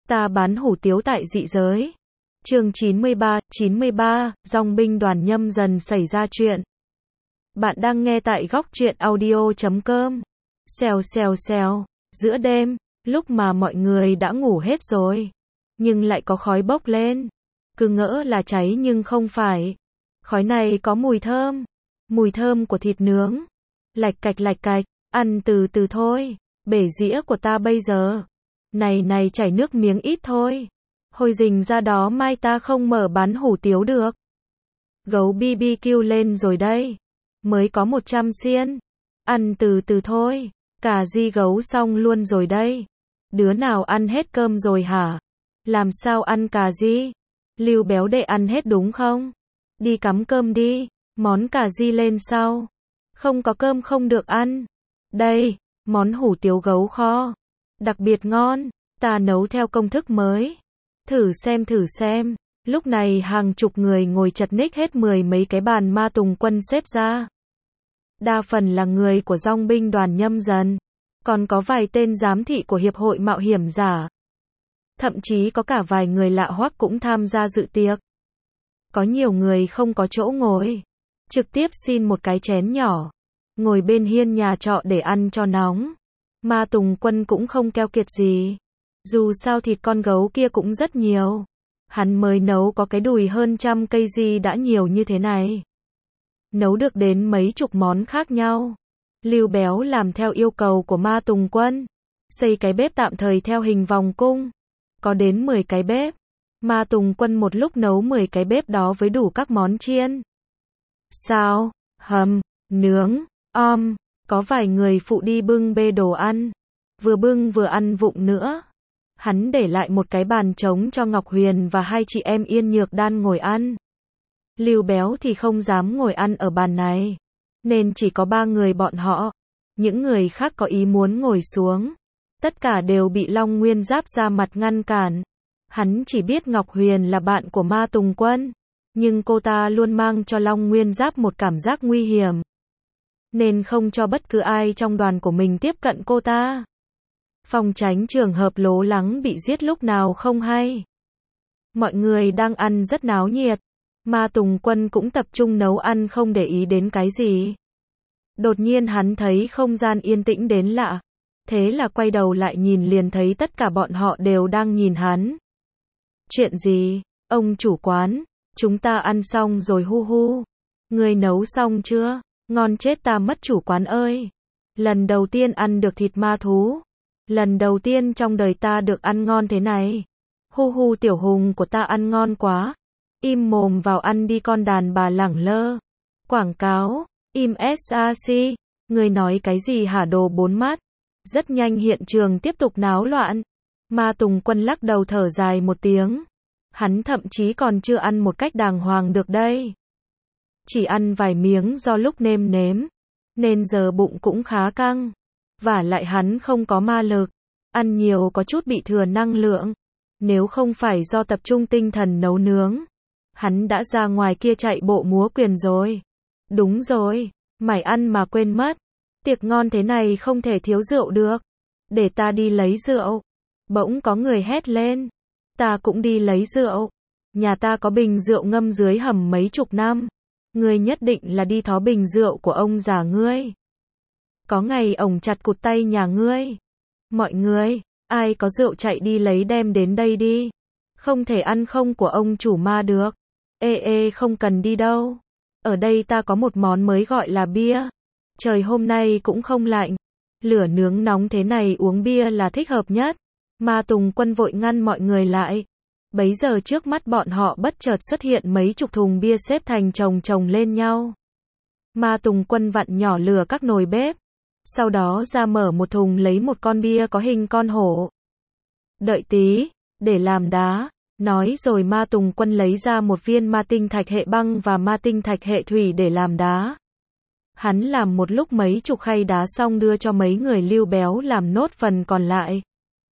Ta bán hủ tiếu tại dị giới. Chương 93, dòng binh đoàn nhâm dần xảy ra chuyện. Bạn đang nghe tại góc truyện audio.com. Xèo, giữa đêm, lúc mà mọi người đã ngủ hết rồi, nhưng lại có khói bốc lên. Cứ ngỡ là cháy nhưng không phải. Khói này có mùi thơm của thịt nướng. Lạch cạch, ăn từ từ thôi. Bể dĩa của ta bây giờ. Này chảy nước miếng ít thôi. Hồi rình ra đó mai ta không mở bán hủ tiếu được. Gấu BBQ lên rồi đây. Mới có 100 xiên. Ăn từ từ thôi. Cà ri gấu xong luôn rồi đây. Đứa nào ăn hết cơm rồi hả? Làm sao ăn cà ri? Lưu béo để ăn hết đúng không? Đi cắm cơm đi. Món cà ri lên sau. Không có cơm không được ăn. Đây, món hủ tiếu gấu kho. Đặc biệt ngon. Ta nấu theo công thức mới. Thử xem. Lúc này hàng chục người ngồi chật ních hết mười mấy cái bàn Ma Tùng Quân xếp ra. Đa phần là người của dòng binh đoàn nhâm dần. Còn có vài tên giám thị của hiệp hội mạo hiểm giả. Thậm chí có cả vài người lạ hoắc cũng tham gia dự tiệc. Có nhiều người không có chỗ ngồi. Trực tiếp xin một cái chén nhỏ. Ngồi bên hiên nhà trọ để ăn cho nóng. Ma Tùng Quân cũng không keo kiệt gì. Dù sao thịt con gấu kia cũng rất nhiều. Hắn mới nấu có cái đùi hơn 100 cây gì đã nhiều như thế này. Nấu được đến mấy chục món khác nhau. Lưu béo làm theo yêu cầu của Ma Tùng Quân. Xây cái bếp tạm thời theo hình vòng cung. Có đến 10 cái bếp. Ma Tùng Quân một lúc nấu 10 cái bếp đó với đủ các món chiên, xào, hầm, nướng, om. Có vài người phụ đi bưng bê đồ ăn. Vừa bưng vừa ăn vụng nữa. Hắn để lại một cái bàn trống cho Ngọc Huyền và hai chị em Yên Nhược Đan ngồi ăn. Lưu béo thì không dám ngồi ăn ở bàn này. Nên chỉ có 3 người bọn họ. Những người khác có ý muốn ngồi xuống. Tất cả đều bị Long Nguyên Giáp ra mặt ngăn cản. Hắn chỉ biết Ngọc Huyền là bạn của Ma Tùng Quân. Nhưng cô ta luôn mang cho Long Nguyên Giáp một cảm giác nguy hiểm. Nên không cho bất cứ ai trong đoàn của mình tiếp cận cô ta. Phòng tránh trường hợp lố lắng bị giết lúc nào không hay. Mọi người đang ăn rất náo nhiệt. Ma Tùng Quân cũng tập trung nấu ăn không để ý đến cái gì. Đột nhiên hắn thấy không gian yên tĩnh đến lạ. Thế là quay đầu lại nhìn liền thấy tất cả bọn họ đều đang nhìn hắn. Chuyện gì? Ông chủ quán, chúng ta ăn xong rồi hu. Người nấu xong chưa? Ngon chết ta mất chủ quán ơi. Lần đầu tiên ăn được thịt ma thú. Lần đầu tiên trong đời ta được ăn ngon thế này. Hu tiểu hùng của ta ăn ngon quá. Im mồm vào ăn đi con đàn bà lẳng lơ. Quảng cáo, im SAC. Người nói cái gì hả đồ bốn mắt. Rất nhanh hiện trường tiếp tục náo loạn. Ma Tùng Quân lắc đầu thở dài một tiếng. Hắn thậm chí còn chưa ăn một cách đàng hoàng được đây. Chỉ ăn vài miếng do lúc nêm nếm. Nên giờ bụng cũng khá căng. Vả lại hắn không có ma lực. Ăn nhiều có chút bị thừa năng lượng. Nếu không phải do tập trung tinh thần nấu nướng. Hắn đã ra ngoài kia chạy bộ múa quyền rồi. Đúng rồi. Mải ăn mà quên mất. Tiệc ngon thế này không thể thiếu rượu được. Để ta đi lấy rượu. Bỗng có người hét lên. Ta cũng đi lấy rượu. Nhà ta có bình rượu ngâm dưới hầm mấy chục năm. Ngươi nhất định là đi thó bình rượu của ông già ngươi. Có ngày ổng chặt cụt tay nhà ngươi. Mọi người, ai có rượu chạy đi lấy đem đến đây đi. Không thể ăn không của ông chủ ma được. Ê không cần đi đâu. Ở đây ta có một món mới gọi là bia. Trời hôm nay cũng không lạnh. Lửa nướng nóng thế này uống bia là thích hợp nhất. Ma Tùng Quân vội ngăn mọi người lại. Bấy giờ trước mắt bọn họ bất chợt xuất hiện mấy chục thùng bia xếp thành chồng lên nhau. Ma Tùng Quân vặn nhỏ lửa các nồi bếp. Sau đó ra mở một thùng lấy một con bia có hình con hổ. Đợi tí, để làm đá. Nói rồi Ma Tùng Quân lấy ra một viên ma tinh thạch hệ băng và ma tinh thạch hệ thủy để làm đá. Hắn làm một lúc mấy chục khay đá xong đưa cho mấy người Lưu béo làm nốt phần còn lại.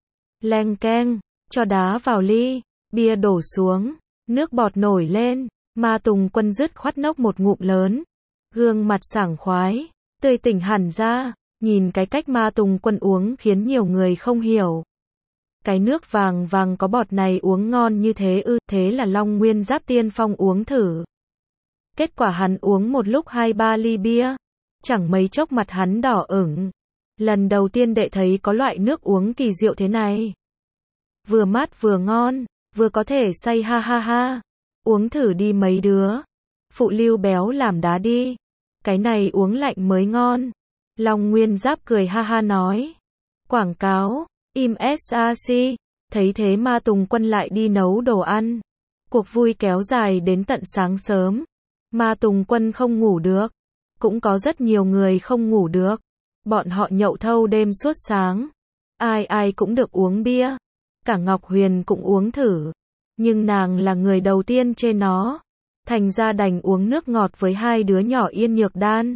Leng keng, cho đá vào ly, bia đổ xuống, nước bọt nổi lên, Ma Tùng Quân dứt khoát nốc một ngụm lớn. Gương mặt sảng khoái, tươi tỉnh hẳn ra, nhìn cái cách Ma Tùng Quân uống khiến nhiều người không hiểu. Cái nước vàng vàng có bọt này uống ngon như thế ư, thế là Long Nguyên Giáp tiên phong uống thử. Kết quả hắn uống một lúc 2-3 ly bia, chẳng mấy chốc mặt hắn đỏ ửng. Lần đầu tiên đệ thấy có loại nước uống kỳ diệu thế này. Vừa mát vừa ngon, vừa có thể say ha ha ha. Uống thử đi mấy đứa. Phụ Lưu béo làm đá đi. Cái này uống lạnh mới ngon. Long Nguyên Giáp cười ha ha nói. Quảng cáo, im SAC. Thấy thế Ma Tùng Quân lại đi nấu đồ ăn. Cuộc vui kéo dài đến tận sáng sớm. Ma Tùng Quân không ngủ được. Cũng có rất nhiều người không ngủ được. Bọn họ nhậu thâu đêm suốt sáng. Ai ai cũng được uống bia. Cả Ngọc Huyền cũng uống thử. Nhưng nàng là người đầu tiên trên nó. Thành ra đành uống nước ngọt với hai đứa nhỏ Yên Nhược Đan.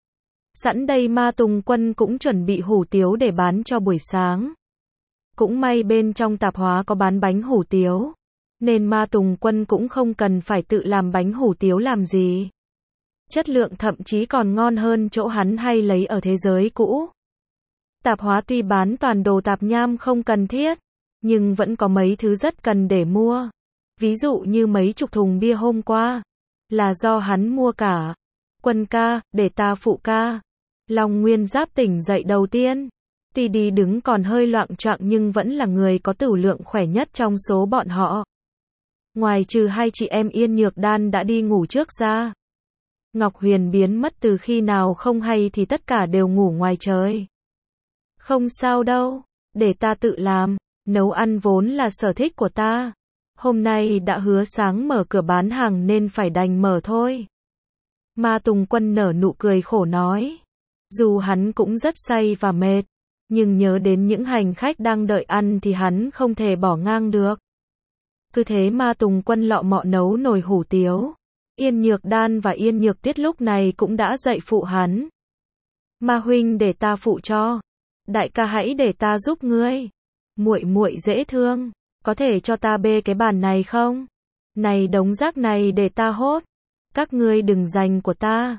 Sẵn đây Ma Tùng Quân cũng chuẩn bị hủ tiếu để bán cho buổi sáng. Cũng may bên trong tạp hóa có bán bánh hủ tiếu. Nên Ma Tùng Quân cũng không cần phải tự làm bánh hủ tiếu làm gì. Chất lượng thậm chí còn ngon hơn chỗ hắn hay lấy ở thế giới cũ. Tạp hóa tuy bán toàn đồ tạp nham không cần thiết, nhưng vẫn có mấy thứ rất cần để mua. Ví dụ như mấy chục thùng bia hôm qua, là do hắn mua cả. Quân ca, để ta phụ ca. Long Nguyên Giáp tỉnh dậy đầu tiên. Tuy đi đứng còn hơi loạng choạng nhưng vẫn là người có tửu lượng khỏe nhất trong số bọn họ. Ngoài trừ hai chị em Yên Nhược Đan đã đi ngủ trước ra. Ngọc Huyền biến mất từ khi nào không hay thì tất cả đều ngủ ngoài trời. Không sao đâu, để ta tự làm, nấu ăn vốn là sở thích của ta. Hôm nay đã hứa sáng mở cửa bán hàng nên phải đành mở thôi. Ma Tùng Quân nở nụ cười khổ nói. Dù hắn cũng rất say và mệt, nhưng nhớ đến những hành khách đang đợi ăn thì hắn không thể bỏ ngang được. Cứ thế Ma Tùng Quân lọ mọ nấu nồi hủ tiếu. Yên Nhược Đan và Yên Nhược Tiết lúc này cũng đã dậy phụ hắn. Ma huynh để ta phụ cho. Đại ca hãy để ta giúp ngươi. Muội muội dễ thương, có thể cho ta bê cái bàn này không? Này đống rác này để ta hốt. Các ngươi đừng giành của ta.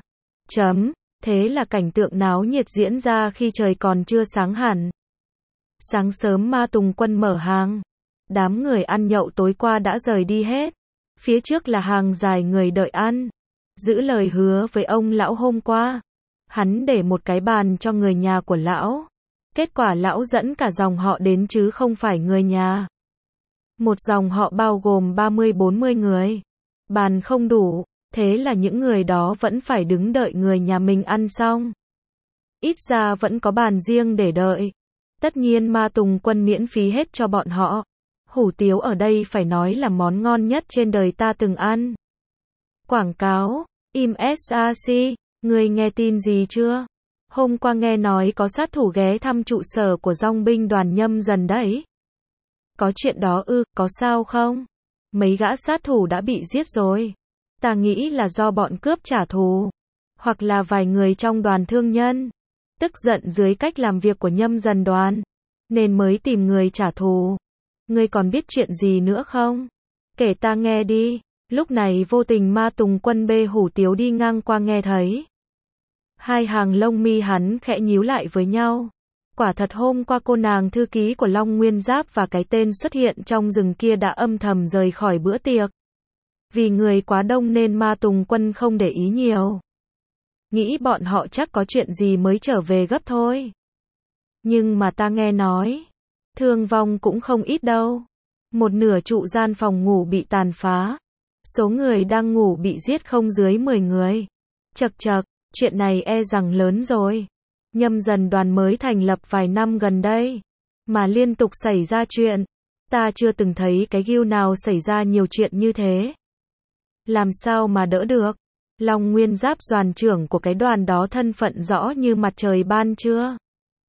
Thế là cảnh tượng náo nhiệt diễn ra khi trời còn chưa sáng hẳn. Sáng sớm Ma Tùng Quân mở hàng. Đám người ăn nhậu tối qua đã rời đi hết. Phía trước là hàng dài người đợi ăn. Giữ lời hứa với ông lão hôm qua. Hắn để một cái bàn cho người nhà của lão. Kết quả lão dẫn cả dòng họ đến chứ không phải người nhà. Một dòng họ bao gồm 30-40 người. Bàn không đủ, thế là những người đó vẫn phải đứng đợi người nhà mình ăn xong. Ít ra vẫn có bàn riêng để đợi. Tất nhiên Ma Tùng Quân miễn phí hết cho bọn họ. Hủ tiếu ở đây phải nói là món ngon nhất trên đời ta từng ăn. Quảng cáo, im SAC, người nghe tin gì chưa? Hôm qua nghe nói có sát thủ ghé thăm trụ sở của dong binh đoàn Nhâm Dần đấy. Có chuyện đó ư, có sao không? Mấy gã sát thủ đã bị giết rồi. Ta nghĩ là do bọn cướp trả thù. Hoặc là vài người trong đoàn thương nhân. Tức giận dưới cách làm việc của Nhâm Dần đoàn. Nên mới tìm người trả thù. Ngươi còn biết chuyện gì nữa không? Kể ta nghe đi. Lúc này vô tình Ma Tùng Quân bê hủ tiếu đi ngang qua nghe thấy. Hai hàng lông mi hắn khẽ nhíu lại với nhau. Quả thật hôm qua cô nàng thư ký của Long Nguyên Giáp và cái tên xuất hiện trong rừng kia đã âm thầm rời khỏi bữa tiệc. Vì người quá đông nên Ma Tùng Quân không để ý nhiều. Nghĩ bọn họ chắc có chuyện gì mới trở về gấp thôi. Nhưng mà ta nghe nói, thương vong cũng không ít đâu. Một nửa trụ gian phòng ngủ bị tàn phá. Số người đang ngủ bị giết không dưới 10 người. Chậc, chuyện này e rằng lớn rồi. Nhâm Dần đoàn mới thành lập vài năm gần đây. Mà liên tục xảy ra chuyện. Ta chưa từng thấy cái guild nào xảy ra nhiều chuyện như thế. Làm sao mà đỡ được? Long Nguyên Giáp đoàn trưởng của cái đoàn đó thân phận rõ như mặt trời ban chưa?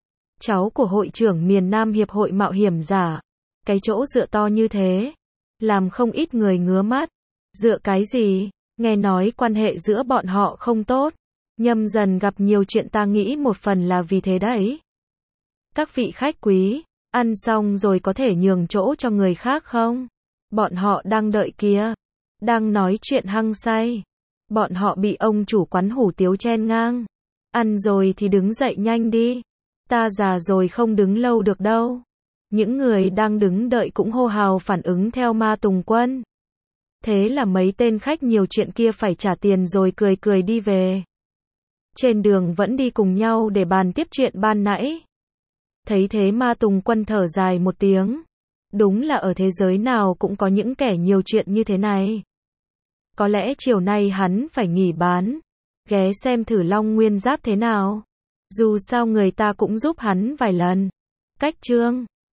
Cháu của hội trưởng miền Nam Hiệp hội Mạo hiểm giả. Cái chỗ dựa to như thế. Làm không ít người ngứa mắt. Dựa cái gì? Nghe nói quan hệ giữa bọn họ không tốt. Nhâm Dần gặp nhiều chuyện ta nghĩ một phần là vì thế đấy. Các vị khách quý, ăn xong rồi có thể nhường chỗ cho người khác không? Bọn họ đang đợi kìa. Đang nói chuyện hăng say. Bọn họ bị ông chủ quán hủ tiếu chen ngang. Ăn rồi thì đứng dậy nhanh đi. Ta già rồi không đứng lâu được đâu. Những người đang đứng đợi cũng hô hào phản ứng theo Ma Tùng Quân. Thế là mấy tên khách nhiều chuyện kia phải trả tiền rồi cười cười đi về. Trên đường vẫn đi cùng nhau để bàn tiếp chuyện ban nãy. Thấy thế Ma Tùng Quân thở dài một tiếng. Đúng là ở thế giới nào cũng có những kẻ nhiều chuyện như thế này. Có lẽ chiều nay hắn phải nghỉ bán, ghé xem thử Long Nguyên Giáp thế nào. Dù sao người ta cũng giúp hắn vài lần. Cách chương